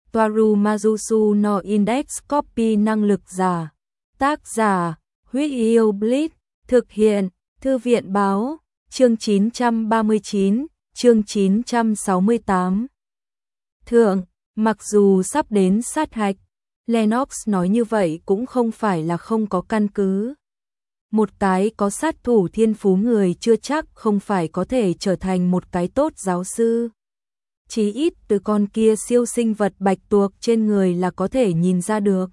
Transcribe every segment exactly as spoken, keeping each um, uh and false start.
Toaru Majusu no Index Copy năng lực giả. Tác giả, Huyết Yêu Blitz, thực hiện, Thư viện Báo, chương chín trăm ba mươi chín, chương chín trăm sáu mươi tám. Thượng, mặc dù sắp đến sát hạch, Lennox nói như vậy cũng không phải là không có căn cứ. Một cái có sát thủ thiên phú người chưa chắc không phải có thể trở thành một cái tốt giáo sư. Chí ít từ con kia siêu sinh vật bạch tuộc trên người là có thể nhìn ra được.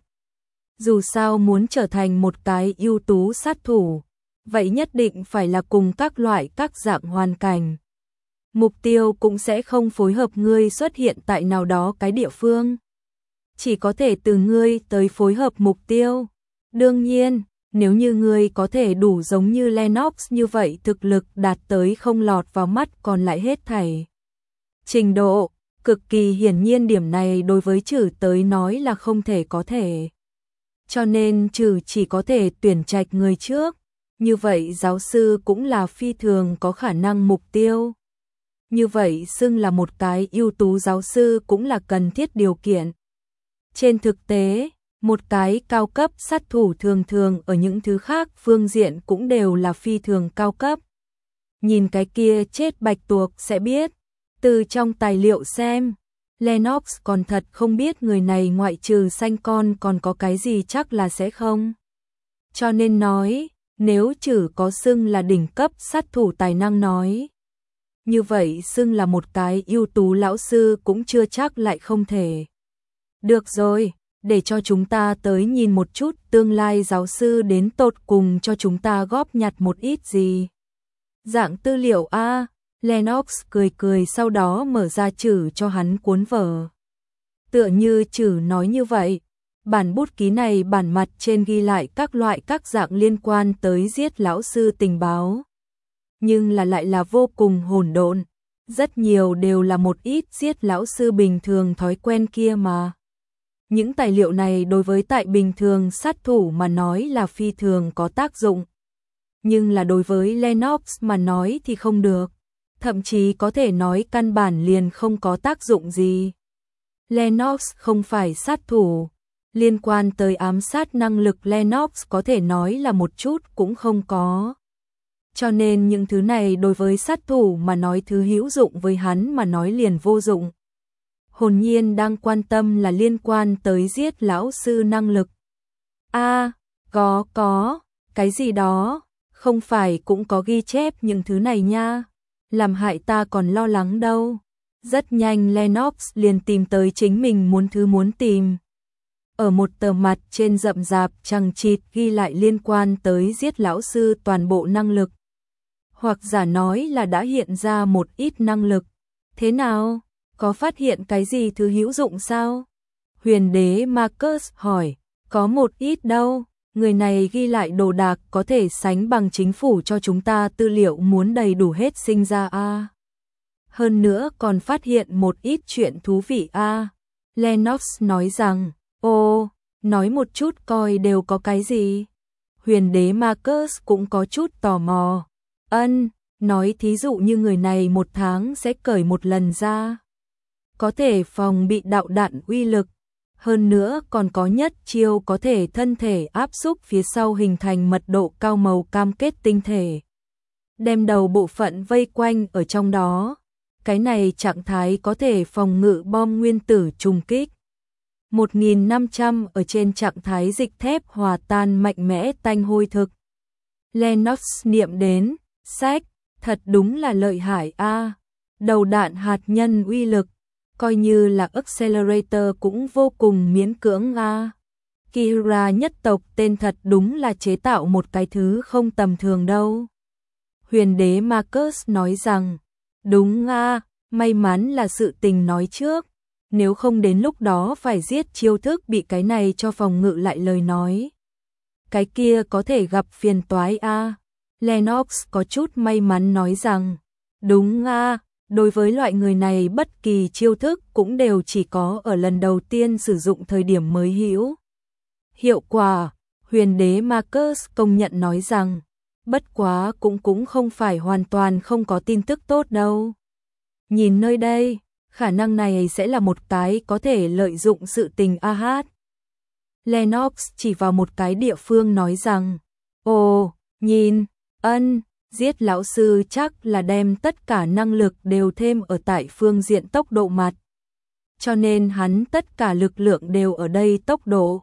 Dù sao muốn trở thành một cái ưu tú sát thủ, vậy nhất định phải là cùng các loại các dạng hoàn cảnh. Mục tiêu cũng sẽ không phối hợp ngươi xuất hiện tại nào đó cái địa phương. Chỉ có thể từ ngươi tới phối hợp mục tiêu. Đương nhiên, nếu như ngươi có thể đủ giống như Lennox như vậy thực lực đạt tới không lọt vào mắt còn lại hết thảy. Trình độ, cực kỳ hiển nhiên điểm này đối với Trử tới nói là không thể có thể. Cho nên Trử chỉ có thể tuyển trạch người trước. Như vậy giáo sư cũng là phi thường có khả năng mục tiêu. Như vậy xưng là một cái ưu tú giáo sư cũng là cần thiết điều kiện. Trên thực tế, một cái cao cấp sát thủ thường thường ở những thứ khác phương diện cũng đều là phi thường cao cấp. Nhìn cái kia chết bạch tuộc sẽ biết. Từ trong tài liệu xem, Lennox còn thật không biết người này ngoại trừ sanh con còn có cái gì chắc là sẽ không. Cho nên nói, nếu Trử có xưng là đỉnh cấp sát thủ tài năng nói. Như vậy xưng là một cái ưu tú lão sư cũng chưa chắc lại không thể. Được rồi, để cho chúng ta tới nhìn một chút tương lai giáo sư đến tột cùng cho chúng ta góp nhặt một ít gì. Dạng tư liệu A, Lennox cười cười sau đó mở ra Trử cho hắn cuốn vở. Tựa như Trử nói như vậy, bản bút ký này bản mặt trên ghi lại các loại các dạng liên quan tới giết lão sư tình báo. Nhưng là lại là vô cùng hỗn độn, rất nhiều đều là một ít giết lão sư bình thường thói quen kia mà. Những tài liệu này đối với tại bình thường sát thủ mà nói là phi thường có tác dụng. Nhưng là đối với Lennox mà nói thì không được. Thậm chí có thể nói căn bản liền không có tác dụng gì. Lennox không phải sát thủ. Liên quan tới ám sát năng lực Lennox có thể nói là một chút cũng không có. Cho nên những thứ này đối với sát thủ mà nói thứ hữu dụng với hắn mà nói liền vô dụng. Hồn nhiên đang quan tâm là liên quan tới giết lão sư năng lực. A, à, có, có, cái gì đó, không phải cũng có ghi chép những thứ này nha. Làm hại ta còn lo lắng đâu. Rất nhanh Lennox liền tìm tới chính mình muốn thứ muốn tìm. Ở một tờ mặt trên rậm rạp chằng chịt ghi lại liên quan tới giết lão sư toàn bộ năng lực. Hoặc giả nói là đã hiện ra một ít năng lực. Thế nào? Có phát hiện cái gì thứ hữu dụng sao? Huyền đế Marcus hỏi. Có một ít đâu. Người này ghi lại đồ đạc có thể sánh bằng chính phủ cho chúng ta tư liệu muốn đầy đủ hết sinh ra a. À. Hơn nữa còn phát hiện một ít chuyện thú vị a. À. Lennox nói rằng, ô, nói một chút coi đều có cái gì. Huyền đế Marcus cũng có chút tò mò. Ân, nói thí dụ như người này một tháng sẽ cởi một lần ra. Có thể phòng bị đạo đạn uy lực. Hơn nữa còn có nhất chiêu có thể thân thể áp xúc phía sau hình thành mật độ cao màu cam kết tinh thể. Đem đầu bộ phận vây quanh ở trong đó. Cái này trạng thái có thể phòng ngự bom nguyên tử trùng kích. một nghìn năm trăm ở trên trạng thái dịch thép hòa tan mạnh mẽ tanh hôi thực. Lennox niệm đến, sách, thật đúng là lợi hại a. À. Đầu đạn hạt nhân uy lực. Coi như là accelerator cũng vô cùng miễn cưỡng a. À. Kira nhất tộc tên thật đúng là chế tạo một cái thứ không tầm thường đâu. Huyền đế Marcus nói rằng, đúng a, à, may mắn là sự tình nói trước. Nếu không đến lúc đó phải giết chiêu thức bị cái này cho phòng ngự lại lời nói. Cái kia có thể gặp phiền toái a. À. Lennox có chút may mắn nói rằng, đúng a. À. Đối với loại người này bất kỳ chiêu thức cũng đều chỉ có ở lần đầu tiên sử dụng thời điểm mới hữu hiệu quả. Huyền đế Marcus công nhận nói rằng, bất quá cũng cũng không phải hoàn toàn không có tin tức tốt đâu. Nhìn nơi đây, khả năng này sẽ là một cái có thể lợi dụng sự tình a hát. Lennox chỉ vào một cái địa phương nói rằng, ồ, nhìn, ân, giết lão sư chắc là đem tất cả năng lực đều thêm ở tại phương diện tốc độ mặt. Cho nên hắn tất cả lực lượng đều ở đây tốc độ.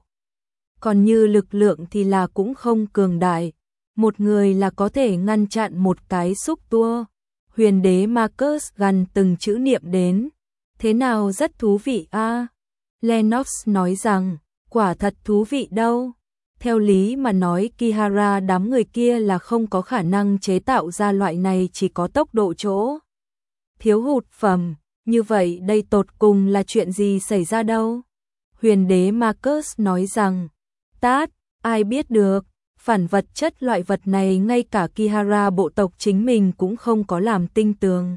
Còn như lực lượng thì là cũng không cường đại. Một người là có thể ngăn chặn một cái xúc tua. Huyền đế Marcus gần từng chữ niệm đến. Thế nào rất thú vị a à? Lennox nói rằng, quả thật thú vị đâu. Theo lý mà nói Kihara đám người kia là không có khả năng chế tạo ra loại này chỉ có tốc độ chỗ. Thiếu hụt phẩm, như vậy đây tột cùng là chuyện gì xảy ra đâu? Huyền đế Marcus nói rằng, tát, ai biết được, phản vật chất loại vật này ngay cả Kihara bộ tộc chính mình cũng không có làm tinh tường.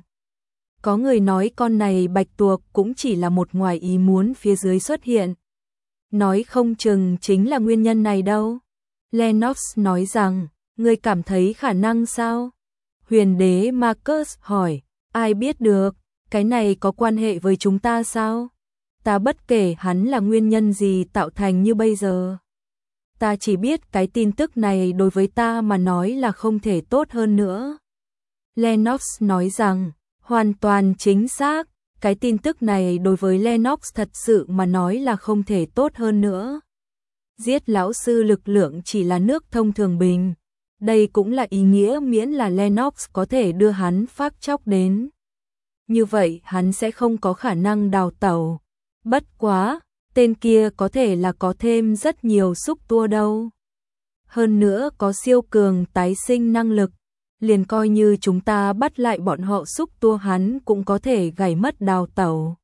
Có người nói con này bạch tuộc cũng chỉ là một ngoài ý muốn phía dưới xuất hiện. Nói không chừng chính là nguyên nhân này đâu. Lennox nói rằng, ngươi cảm thấy khả năng sao? Huyền đế Marcus hỏi, ai biết được, cái này có quan hệ với chúng ta sao? Ta bất kể hắn là nguyên nhân gì tạo thành như bây giờ. Ta chỉ biết cái tin tức này đối với ta mà nói là không thể tốt hơn nữa. Lennox nói rằng, hoàn toàn chính xác, cái tin tức này đối với Lennox thật sự mà nói là không thể tốt hơn nữa. Giết lão sư lực lượng chỉ là nước thông thường bình. Đây cũng là ý nghĩa miễn là Lennox có thể đưa hắn phát chóc đến. Như vậy hắn sẽ không có khả năng đào tẩu. Bất quá, tên kia có thể là có thêm rất nhiều xúc tua đâu. Hơn nữa có siêu cường tái sinh năng lực. Liền coi như chúng ta bắt lại bọn họ xúc tua hắn cũng có thể gảy mất đào tẩu.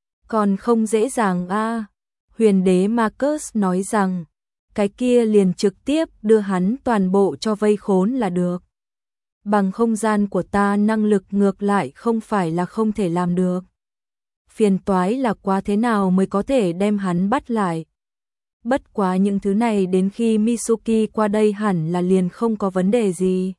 Còn không dễ dàng a à. Huyền đế Marcus nói rằng, cái kia liền trực tiếp đưa hắn toàn bộ cho vây khốn là được. Bằng không gian của ta năng lực ngược lại không phải là không thể làm được. Phiền toái là quá thế nào mới có thể đem hắn bắt lại. Bất quá những thứ này đến khi Mitsuki qua đây hẳn là liền không có vấn đề gì.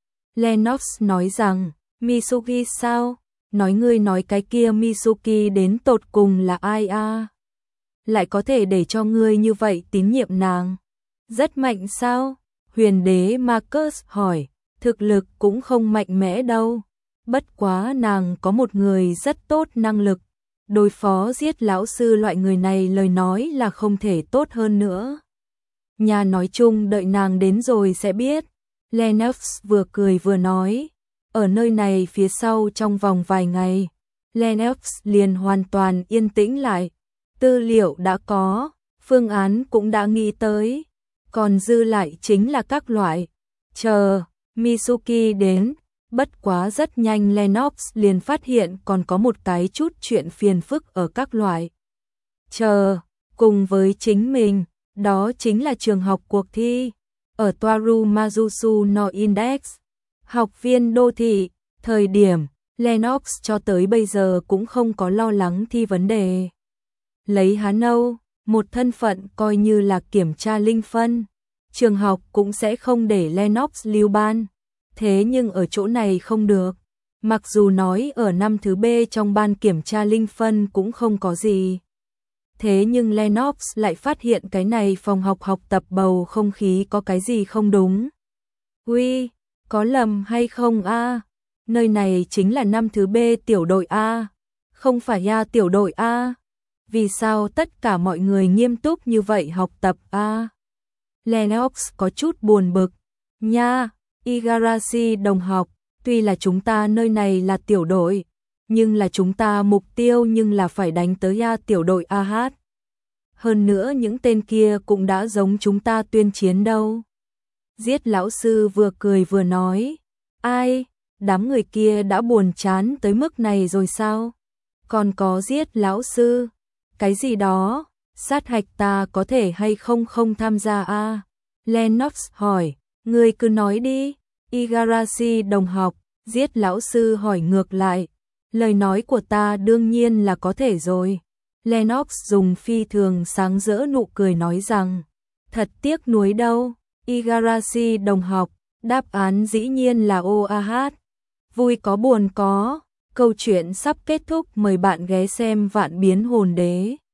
Lennox nói rằng, Mitsuki sao? Nói ngươi nói cái kia Mitsuki đến tột cùng là ai a? À? Lại có thể để cho ngươi như vậy tín nhiệm nàng. Rất mạnh sao? Huyền đế Marcus hỏi, thực lực cũng không mạnh mẽ đâu. Bất quá nàng có một người rất tốt năng lực. Đối phó giết lão sư loại người này lời nói là không thể tốt hơn nữa. Nhà nói chung đợi nàng đến rồi sẽ biết. Lennox vừa cười vừa nói. Ở nơi này phía sau trong vòng vài ngày, Lennox liền hoàn toàn yên tĩnh lại. Tư liệu đã có, phương án cũng đã nghĩ tới. Còn dư lại chính là các loại. Chờ, Mitsuki đến. Bất quá rất nhanh Lennox liền phát hiện còn có một cái chút chuyện phiền phức ở các loại. Chờ, cùng với chính mình, đó chính là trường học cuộc thi. Ở Toaru Mazusu no Index, học viên đô thị, thời điểm, Lennox cho tới bây giờ cũng không có lo lắng thi vấn đề. Lấy Hán Âu, một thân phận coi như là kiểm tra linh phân, trường học cũng sẽ không để Lennox lưu ban. Thế nhưng ở chỗ này không được. Mặc dù nói ở năm thứ B trong ban kiểm tra linh phân cũng không có gì. Thế nhưng Lennox lại phát hiện cái này phòng học học tập bầu không khí có cái gì không đúng. Uy, có lầm hay không a? À? Nơi này chính là năm thứ B tiểu đội A, không phải A tiểu đội A. Vì sao tất cả mọi người nghiêm túc như vậy học tập A? Lennox có chút buồn bực. Nha, Igarashi đồng học, tuy là chúng ta nơi này là tiểu đội, nhưng là chúng ta mục tiêu nhưng là phải đánh tới A tiểu đội a hát. Hơn nữa những tên kia cũng đã giống chúng ta tuyên chiến đâu. Giết lão sư vừa cười vừa nói, ai, đám người kia đã buồn chán tới mức này rồi sao? Còn có giết lão sư, cái gì đó, sát hạch ta có thể hay không không tham gia a? Lennox hỏi, ngươi cứ nói đi. Igarashi đồng học, giết lão sư hỏi ngược lại. Lời nói của ta đương nhiên là có thể rồi. Lennox dùng phi thường sáng rỡ nụ cười nói rằng, thật tiếc nuối đâu. Igarashi đồng học, đáp án dĩ nhiên là ô a hát. Vui có buồn có, Câu chuyện sắp kết thúc, mời bạn ghé xem Vạn Biến Hồn Đế.